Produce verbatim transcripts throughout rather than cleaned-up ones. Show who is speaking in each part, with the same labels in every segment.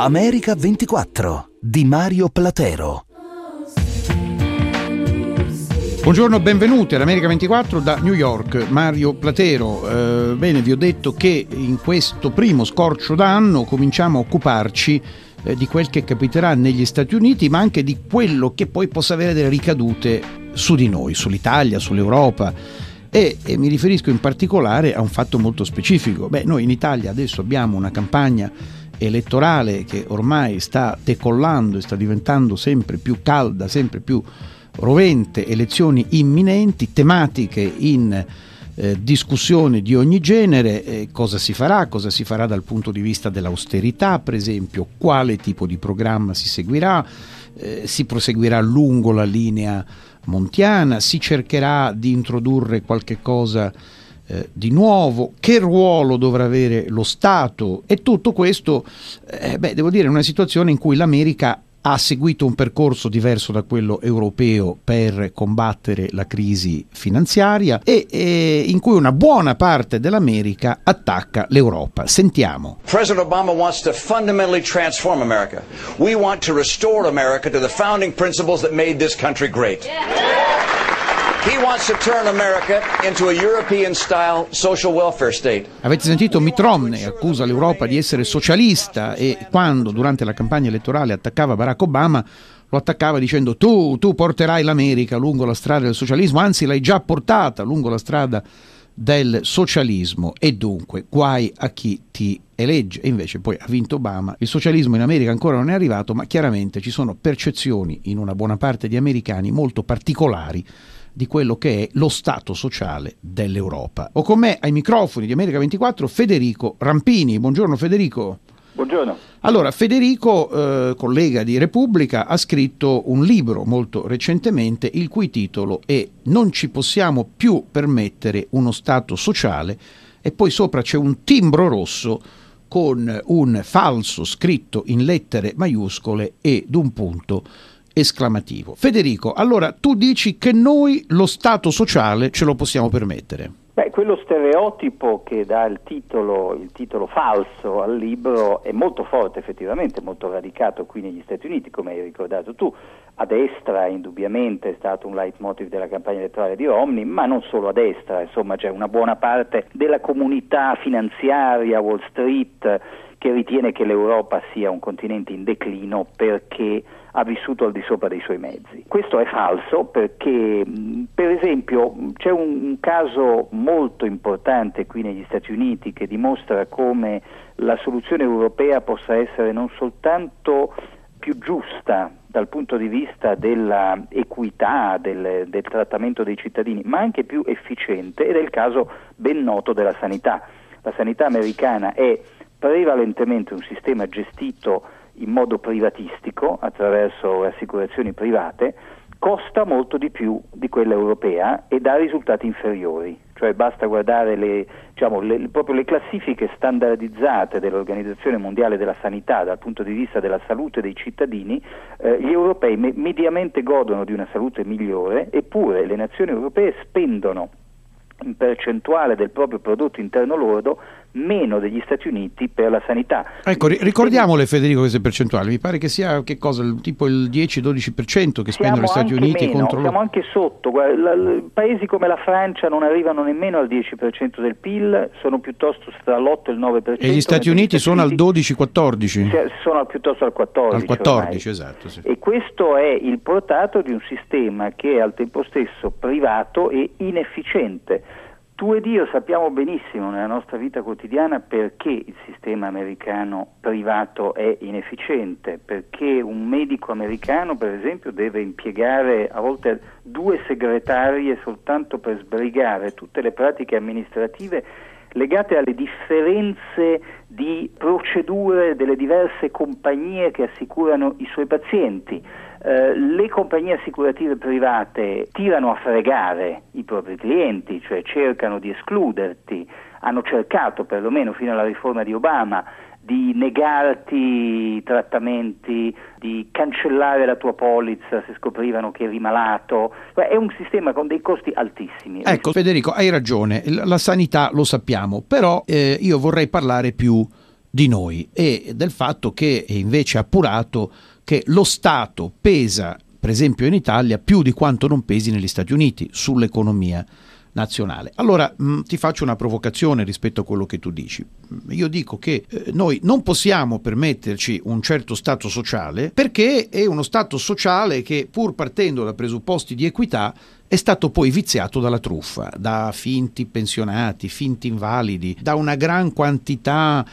Speaker 1: America ventiquattro di Mario Platero.
Speaker 2: Buongiorno, benvenuti all'America ventiquattro da New York, Mario Platero. Eh, bene, vi ho detto che in questo primo scorcio d'anno cominciamo a occuparci eh, di quel che capiterà negli Stati Uniti, ma anche di quello che poi possa avere delle ricadute su di noi, sull'Italia, sull'Europa. E, e mi riferisco in particolare a un fatto molto specifico. Beh, noi in Italia adesso abbiamo una campagna elettorale che ormai sta decollando e sta diventando sempre più calda, sempre più rovente, elezioni imminenti, tematiche in eh, discussione di ogni genere, eh, cosa si farà, cosa si farà dal punto di vista dell'austerità, per esempio, quale tipo di programma si seguirà, eh, si proseguirà lungo la linea montiana, si cercherà di introdurre qualche cosa eh, di nuovo, che ruolo dovrà avere lo Stato, e tutto questo, eh, beh, devo dire, è una situazione in cui l'America ha seguito un percorso diverso da quello europeo per combattere la crisi finanziaria e, e in cui una buona parte dell'America attacca l'Europa. Sentiamo.
Speaker 3: President Obama wants to fundamentally transform America. We want to restore America to the founding principles that made this country great. He wants to turn America into a European-style social welfare state.
Speaker 2: Avete sentito Mitt Romney accusa l'Europa di essere socialista e quando durante la campagna elettorale attaccava Barack Obama lo attaccava dicendo tu, tu porterai l'America lungo la strada del socialismo, anzi l'hai già portata lungo la strada del socialismo e dunque guai a chi ti elegge. E invece poi ha vinto Obama. Il socialismo in America ancora non è arrivato, ma chiaramente ci sono percezioni in una buona parte di americani molto particolari di quello che è lo stato sociale dell'Europa. Ho con me ai microfoni di America ventiquattro Federico Rampini. Buongiorno Federico.
Speaker 4: Buongiorno.
Speaker 2: Allora, Federico, eh, collega di Repubblica, ha scritto un libro molto recentemente il cui titolo è Non ci possiamo più permettere uno stato sociale, e poi sopra c'è un timbro rosso con un falso scritto in lettere maiuscole ed un punto esclamativo. Federico, allora tu dici che noi lo stato sociale ce lo possiamo permettere?
Speaker 4: Beh, quello stereotipo che dà il titolo, il titolo falso al libro è molto forte, effettivamente, molto radicato qui negli Stati Uniti, come hai ricordato tu. A destra indubbiamente è stato un leitmotiv della campagna elettorale di Romney, ma non solo a destra, insomma c'è una buona parte della comunità finanziaria, Wall Street, che ritiene che l'Europa sia un continente in declino perché ha vissuto al di sopra dei suoi mezzi. Questo è falso perché, per esempio, c'è un, un caso molto importante qui negli Stati Uniti che dimostra come la soluzione europea possa essere non soltanto più giusta dal punto di vista della equità, del, del trattamento dei cittadini, ma anche più efficiente, ed è il caso ben noto della sanità. La sanità americana è prevalentemente un sistema gestito in modo privatistico attraverso assicurazioni private, costa molto di più di quella europea e dà risultati inferiori. Cioè basta guardare le, diciamo, le, proprio le classifiche standardizzate dell'Organizzazione Mondiale della Sanità dal punto di vista della salute dei cittadini, eh, gli europei me- mediamente godono di una salute migliore, eppure le nazioni europee spendono in percentuale del proprio prodotto interno lordo meno degli Stati Uniti per la sanità.
Speaker 2: Ecco, ricordiamole Federico queste percentuali, mi pare che sia che cosa, tipo il dieci dodici per cento che spendono gli Stati Uniti
Speaker 4: meno,
Speaker 2: contro
Speaker 4: siamo anche sotto. Guarda, la, la, paesi come la Francia non arrivano nemmeno al dieci per cento del P I L, sono piuttosto tra l'otto e il nove per cento.
Speaker 2: E gli Stati Uniti sono Uniti al dodici quattordici?
Speaker 4: Sono piuttosto al quattordici.
Speaker 2: Al quattordici, ormai. Esatto. Sì.
Speaker 4: E questo è il portato di un sistema che è al tempo stesso privato e inefficiente. Tu ed io sappiamo benissimo nella nostra vita quotidiana perché il sistema americano privato è inefficiente, perché un medico americano, per esempio, deve impiegare a volte due segretarie soltanto per sbrigare tutte le pratiche amministrative legate alle differenze di procedure delle diverse compagnie che assicurano i suoi pazienti. Eh, le compagnie assicurative private tirano a fregare i propri clienti, cioè cercano di escluderti, hanno cercato perlomeno fino alla riforma di Obama di negarti trattamenti, di cancellare la tua polizza se scoprivano che eri malato. È un sistema con dei costi altissimi.
Speaker 2: Ecco Federico, hai ragione, la sanità lo sappiamo, però eh, io vorrei parlare più di noi e del fatto che è invece appurato che lo Stato pesa, per esempio in Italia, più di quanto non pesi negli Stati Uniti sull'economia nazionale. Allora mh, ti faccio una provocazione rispetto a quello che tu dici. Io dico che eh, noi non possiamo permetterci un certo stato sociale perché è uno stato sociale che, pur partendo da presupposti di equità, è stato poi viziato dalla truffa, da finti pensionati, finti invalidi, da una gran quantità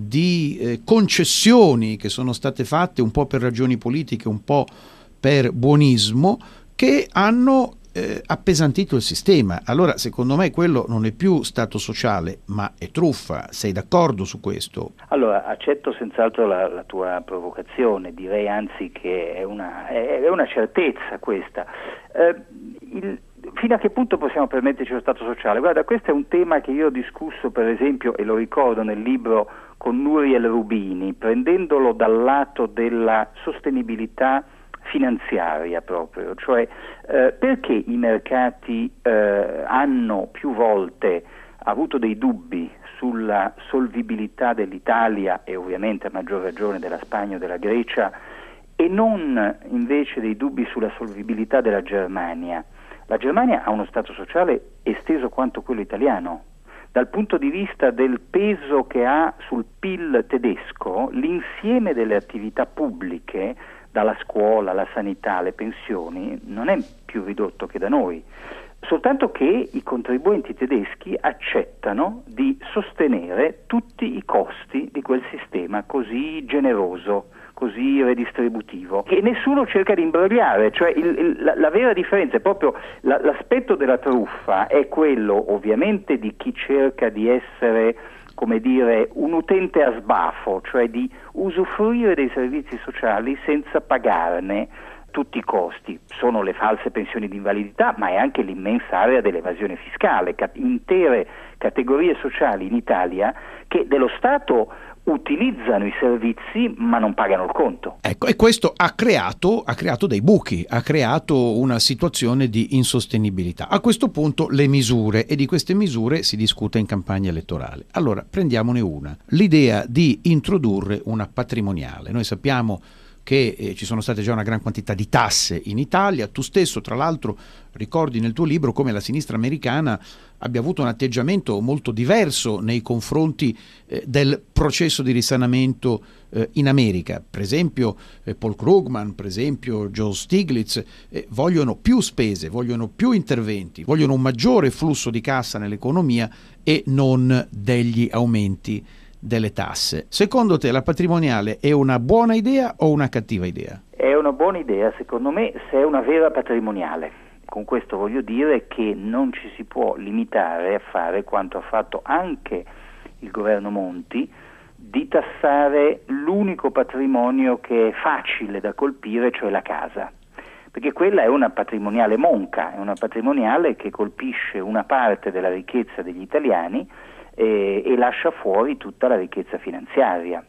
Speaker 2: di eh, concessioni che sono state fatte un po' per ragioni politiche, un po' per buonismo, che hanno eh, appesantito il sistema. Allora, secondo me, quello non è più stato sociale, ma è truffa. Sei d'accordo su questo?
Speaker 4: Allora, accetto senz'altro la, la tua provocazione, direi anzi che è una, è, è una certezza questa. Eh, il, fino a che punto possiamo permetterci lo stato sociale? Guarda, questo è un tema che io ho discusso, per esempio, e lo ricordo nel libro con Nouriel Roubini, prendendolo dal lato della sostenibilità finanziaria proprio, cioè eh, perché i mercati eh, hanno più volte avuto dei dubbi sulla solvibilità dell'Italia e ovviamente a maggior ragione della Spagna o della Grecia e non invece dei dubbi sulla solvibilità della Germania. La Germania ha uno stato sociale esteso quanto quello italiano. Dal punto di vista del peso che ha sul P I L tedesco, l'insieme delle attività pubbliche, dalla scuola, la sanità, le pensioni, non è più ridotto che da noi, soltanto che i contribuenti tedeschi accettano di sostenere tutti i costi di quel sistema così generoso, così redistributivo, che nessuno cerca di imbrogliare, cioè il, il, la, la vera differenza è proprio la, l'aspetto della truffa è quello ovviamente di chi cerca di essere, come dire, un utente a sbafo, cioè di usufruire dei servizi sociali senza pagarne tutti i costi. Sono le false pensioni di invalidità, ma è anche l'immensa area dell'evasione fiscale, cat- intere categorie sociali in Italia che dello Stato utilizzano i servizi ma non pagano il conto.
Speaker 2: Ecco, e questo ha creato, ha creato dei buchi, ha creato una situazione di insostenibilità. A questo punto le misure, e di queste misure si discute in campagna elettorale. Allora, prendiamone una. L'idea di introdurre una patrimoniale. Noi sappiamo che eh, ci sono state già una gran quantità di tasse in Italia. Tu stesso, tra l'altro, ricordi nel tuo libro come la sinistra americana abbia avuto un atteggiamento molto diverso nei confronti eh, del processo di risanamento eh, in America. Per esempio eh, Paul Krugman, per esempio Joe Stiglitz, eh, vogliono più spese, vogliono più interventi, vogliono un maggiore flusso di cassa nell'economia e non degli aumenti delle tasse. Secondo te la patrimoniale è una buona idea o una cattiva idea?
Speaker 4: È una buona idea, secondo me, se è una vera patrimoniale. Con questo voglio dire che non ci si può limitare a fare quanto ha fatto anche il governo Monti, di tassare l'unico patrimonio che è facile da colpire, cioè la casa. Perché quella è una patrimoniale monca, è una patrimoniale che colpisce una parte della ricchezza degli italiani e, e lascia fuori tutta la ricchezza finanziaria.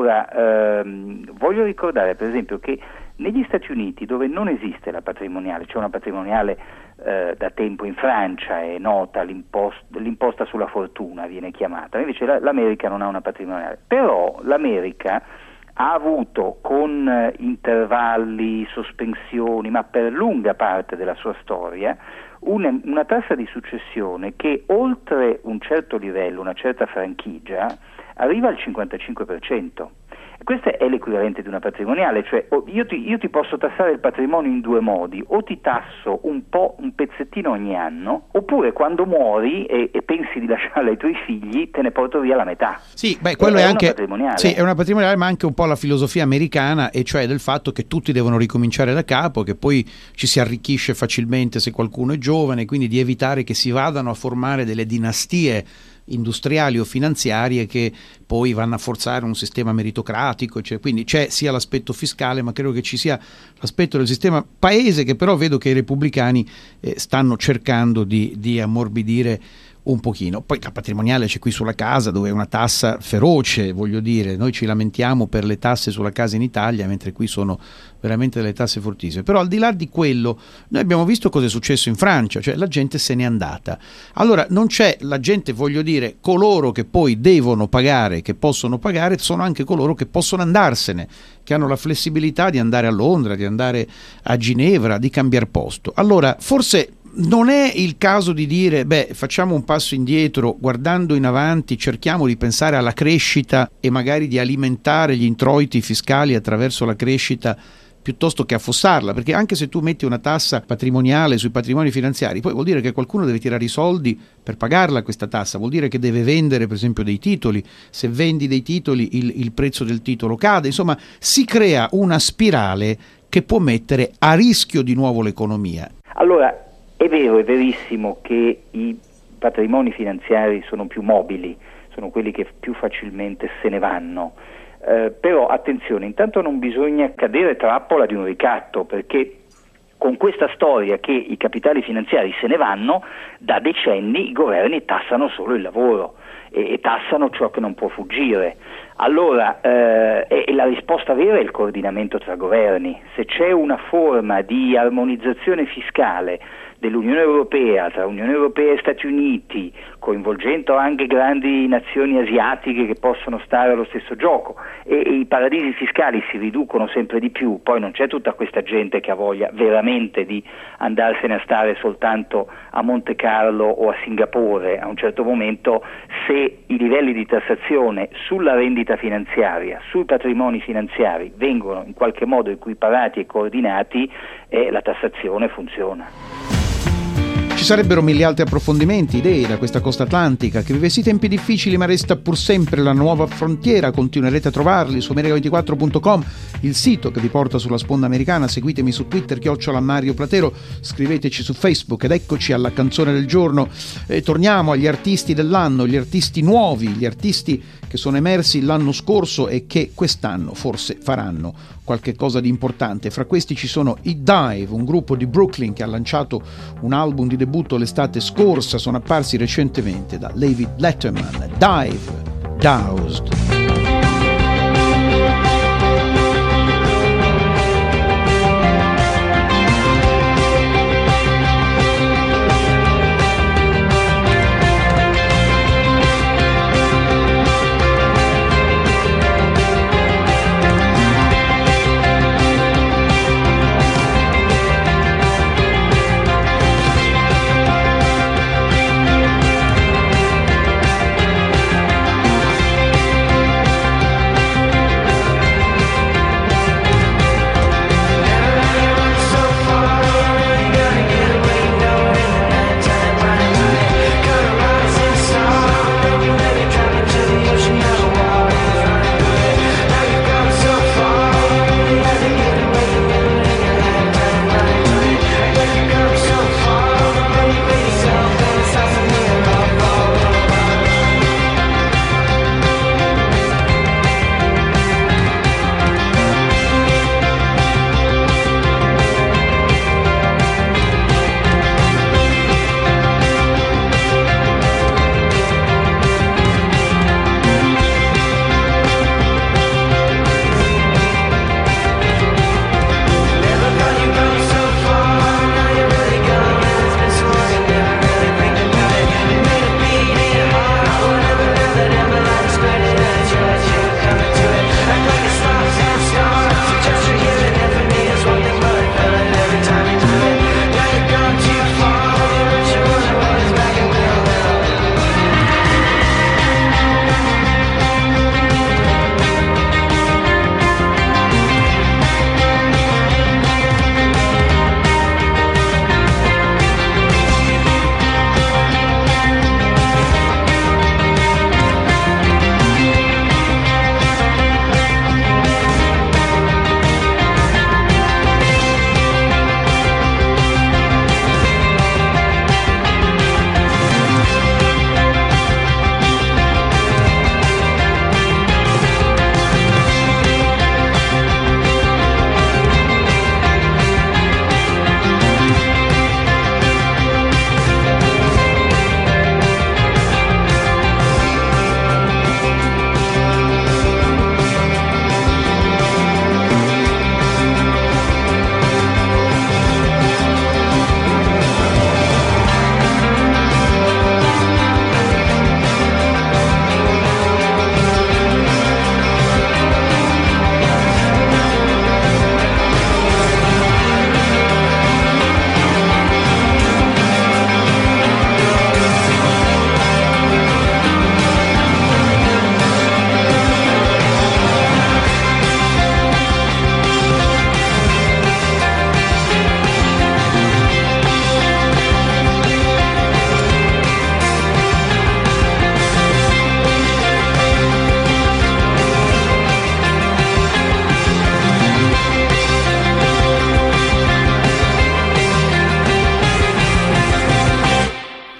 Speaker 4: Ora, ehm, voglio ricordare per esempio che negli Stati Uniti, dove non esiste la patrimoniale, c'è una patrimoniale eh, da tempo in Francia, è nota l'impost- l'imposta sulla fortuna viene chiamata, invece la- l'America non ha una patrimoniale, però l'America ha avuto con eh, intervalli, sospensioni, ma per lunga parte della sua storia, una, una tassa di successione che oltre un certo livello, una certa franchigia, arriva al cinquantacinque per cento. Questo è l'equivalente di una patrimoniale, cioè io ti, io ti posso tassare il patrimonio in due modi: o ti tasso un po', un pezzettino ogni anno, oppure quando muori e, e pensi di lasciarla ai tuoi figli te ne porto via la metà.
Speaker 2: Sì, beh, quello è,
Speaker 4: è
Speaker 2: anche
Speaker 4: una patrimoniale.
Speaker 2: Sì, è una patrimoniale, ma anche un po' la filosofia americana, e cioè del fatto che tutti devono ricominciare da capo, che poi ci si arricchisce facilmente se qualcuno è giovane, quindi di evitare che si vadano a formare delle dinastie industriali o finanziarie che poi vanno a forzare un sistema meritocratico, cioè, quindi c'è sia l'aspetto fiscale, ma credo che ci sia l'aspetto del sistema paese, che però vedo che i repubblicani eh, stanno cercando di, di ammorbidire un pochino. Poi la patrimoniale c'è qui sulla casa, dove è una tassa feroce, voglio dire, noi ci lamentiamo per le tasse sulla casa in Italia, mentre qui sono veramente delle tasse fortissime. Però al di là di quello, noi abbiamo visto cosa è successo in Francia, cioè la gente se n'è andata. Allora non c'è la gente, voglio dire, coloro che poi devono pagare, che possono pagare, sono anche coloro che possono andarsene, che hanno la flessibilità di andare a Londra, di andare a Ginevra, di cambiare posto. Allora forse non è il caso di dire, beh, facciamo un passo indietro, guardando in avanti, cerchiamo di pensare alla crescita e magari di alimentare gli introiti fiscali attraverso la crescita piuttosto che affossarla, perché anche se tu metti una tassa patrimoniale sui patrimoni finanziari, poi vuol dire che qualcuno deve tirare i soldi per pagarla questa tassa, vuol dire che deve vendere per esempio dei titoli, se vendi dei titoli il, il prezzo del titolo cade, insomma si crea una spirale che può mettere a rischio di nuovo l'economia.
Speaker 4: Allora, è vero, è verissimo che i patrimoni finanziari sono più mobili, sono quelli che più facilmente se ne vanno, eh, però attenzione, intanto non bisogna cadere trappola di un ricatto, perché con questa storia che i capitali finanziari se ne vanno, da decenni i governi tassano solo il lavoro e, e tassano ciò che non può fuggire. Allora, eh, e la risposta vera è il coordinamento tra governi. Se c'è una forma di armonizzazione fiscale dell'Unione Europea, tra Unione Europea e Stati Uniti, coinvolgendo anche grandi nazioni asiatiche che possono stare allo stesso gioco, e, e i paradisi fiscali si riducono sempre di più, poi non c'è tutta questa gente che ha voglia veramente di andarsene a stare soltanto a Monte Carlo o a Singapore. A un certo momento, se i livelli di tassazione sulla rendita finanziaria, sui patrimoni finanziari vengono in qualche modo equiparati e coordinati, eh, la tassazione funziona.
Speaker 2: Ci sarebbero mille altri approfondimenti, idee da questa costa atlantica che vive sì tempi difficili ma resta pur sempre la nuova frontiera. Continuerete a trovarli su America ventiquattro punto com, il sito che vi porta sulla sponda americana. Seguitemi su Twitter, chiocciola Mario Platero, scriveteci su Facebook ed eccoci alla canzone del giorno. E torniamo agli artisti dell'anno, gli artisti nuovi, gli artisti che sono emersi l'anno scorso e che quest'anno forse faranno qualche cosa di importante. Fra questi ci sono i Dive, un gruppo di Brooklyn che ha lanciato un album di debutto l'estate scorsa, sono apparsi recentemente da David Letterman. Dive, Doused.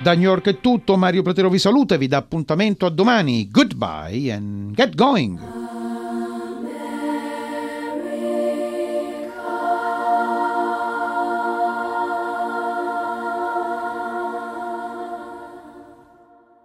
Speaker 2: Da New York è tutto, Mario Platero vi saluta e vi dà appuntamento a domani. Goodbye and get going.